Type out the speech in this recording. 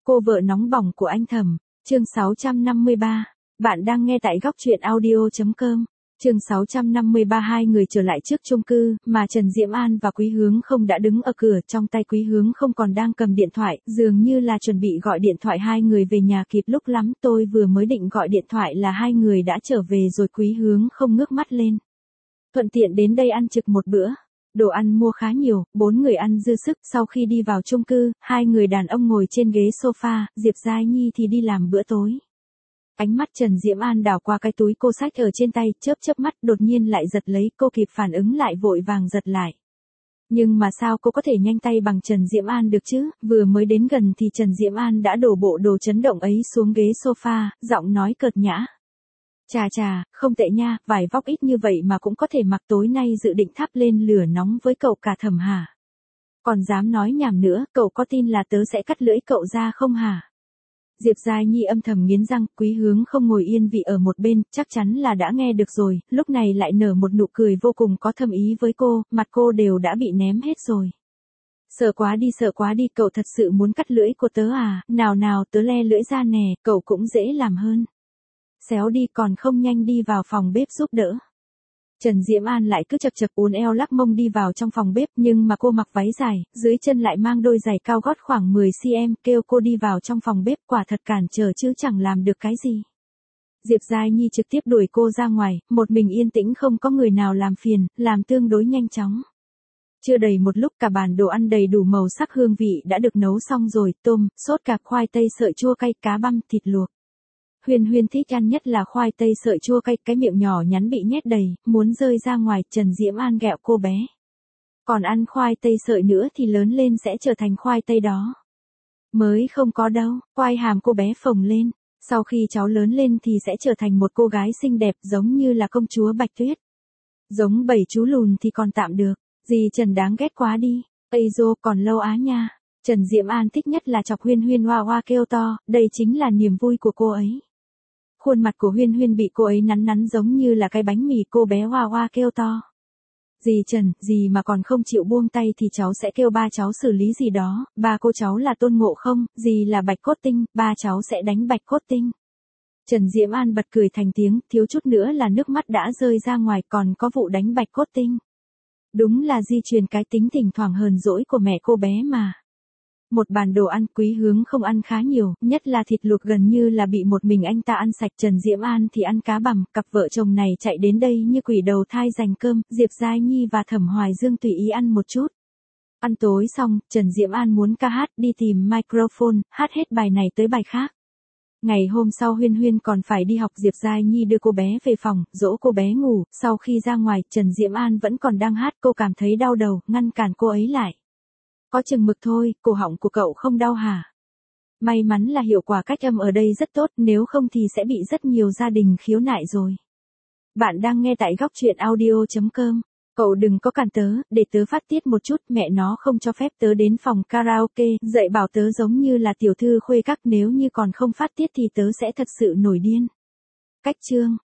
Cô vợ nóng bỏng của anh Thẩm, chương 653. Bạn đang nghe tại góc truyện audio.com. Chương 653. Hai người trở lại trước chung cư, mà Trần Diễm An và Quý Hướng Không đã đứng ở cửa, trong tay Quý Hướng Không còn đang cầm điện thoại, dường như là chuẩn bị gọi điện thoại hai người về nhà kịp lúc lắm. Tôi vừa mới định gọi điện thoại là hai người đã trở về rồi. Quý Hướng Không ngước mắt lên. Thuận tiện đến đây ăn trực một bữa. Đồ ăn mua khá nhiều, 4 người ăn dư sức. Sau khi đi vào chung cư, hai người đàn ông ngồi trên ghế sofa, Diệp Giai Nhi thì đi làm bữa tối. Ánh mắt Trần Diễm An đảo qua cái túi cô xách ở trên tay, chớp mắt, đột nhiên lại giật lấy. Cô kịp phản ứng lại vội vàng giật lại. Nhưng mà sao cô có thể nhanh tay bằng Trần Diễm An được chứ? Vừa mới đến gần thì Trần Diễm An đã đổ bộ đồ chấn động ấy xuống ghế sofa, giọng nói cợt nhã. Chà, không tệ nha, vải vóc ít như vậy mà cũng có thể mặc, tối nay dự định thắp lên lửa nóng với cậu cả Thẩm hả? Còn dám nói nhảm nữa, cậu có tin là tớ sẽ cắt lưỡi cậu ra không hả? Diệp Giai Nhi âm thầm nghiến răng. Quý Hướng Không ngồi yên vị ở một bên, chắc chắn là đã nghe được rồi, lúc này lại nở một nụ cười vô cùng có thâm ý với cô, mặt cô đều đã bị ném hết rồi. Sợ quá đi, cậu thật sự muốn cắt lưỡi của tớ à? Nào, tớ le lưỡi ra nè, cậu cũng dễ làm hơn. Xéo đi, còn không nhanh đi vào phòng bếp giúp đỡ. Trần Diễm An lại cứ chập uốn eo lắc mông đi vào trong phòng bếp, nhưng mà cô mặc váy dài, dưới chân lại mang đôi giày cao gót khoảng 10cm, kêu cô đi vào trong phòng bếp quả thật cản trở chứ chẳng làm được cái gì. Diệp Giai Nhi trực tiếp đuổi cô ra ngoài, một mình yên tĩnh không có người nào làm phiền, làm tương đối nhanh chóng. Chưa đầy một lúc cả bàn đồ ăn đầy đủ màu sắc hương vị đã được nấu xong rồi, tôm, sốt cạp, khoai tây sợi chua cay, cá băm, thịt luộc. Huyên thích ăn nhất là khoai tây sợi chua cay, cái miệng nhỏ nhắn bị nhét đầy, muốn rơi ra ngoài. Trần Diễm An ghẹo cô bé. Còn ăn khoai tây sợi nữa thì lớn lên sẽ trở thành khoai tây đó. Mới không có đâu, quai hàm cô bé phồng lên. Sau khi cháu lớn lên thì sẽ trở thành một cô gái xinh đẹp giống như là công chúa Bạch Tuyết. Giống 7 chú lùn thì còn tạm được, dì Trần đáng ghét quá đi. Ây dô, còn lâu á nha. Trần Diễm An thích nhất là chọc Huyên hoa kêu to, đây chính là niềm vui của cô ấy. Khuôn mặt của Huyên bị cô ấy nắn giống như là cái bánh mì, cô bé hoa kêu to. Dì Trần, dì mà còn không chịu buông tay thì cháu sẽ kêu ba cháu xử lý gì đó, ba cô cháu là Tôn Ngộ Không, dì là Bạch Cốt Tinh, ba cháu sẽ đánh Bạch Cốt Tinh. Trần Diễm An bật cười thành tiếng, thiếu chút nữa là nước mắt đã rơi ra ngoài, còn có vụ đánh Bạch Cốt Tinh. Đúng là di truyền cái tính thỉnh thoảng hờn dỗi của mẹ cô bé mà. Một bàn đồ ăn, Quý Hướng Không ăn khá nhiều, nhất là thịt luộc gần như là bị một mình anh ta ăn sạch. Trần Diễm An thì ăn cá bằm, cặp vợ chồng này chạy đến đây như quỷ đầu thai giành cơm, Diệp Giai Nhi và Thẩm Hoài Dương tùy ý ăn một chút. Ăn tối xong, Trần Diễm An muốn ca hát, đi tìm microphone, hát hết bài này tới bài khác. Ngày hôm sau Huyên còn phải đi học. Diệp Giai Nhi đưa cô bé về phòng, dỗ cô bé ngủ, sau khi ra ngoài, Trần Diễm An vẫn còn đang hát, cô cảm thấy đau đầu, ngăn cản cô ấy lại. Có chừng mực thôi, cổ họng của cậu không đau hả? May mắn là hiệu quả cách âm ở đây rất tốt, nếu không thì sẽ bị rất nhiều gia đình khiếu nại rồi. Bạn đang nghe tại góc truyện audio.com. Cậu đừng có cản tớ, để tớ phát tiết một chút, mẹ nó không cho phép tớ đến phòng karaoke, dạy bảo tớ giống như là tiểu thư khuê các, nếu như còn không phát tiết thì tớ sẽ thật sự nổi điên. Cách chương.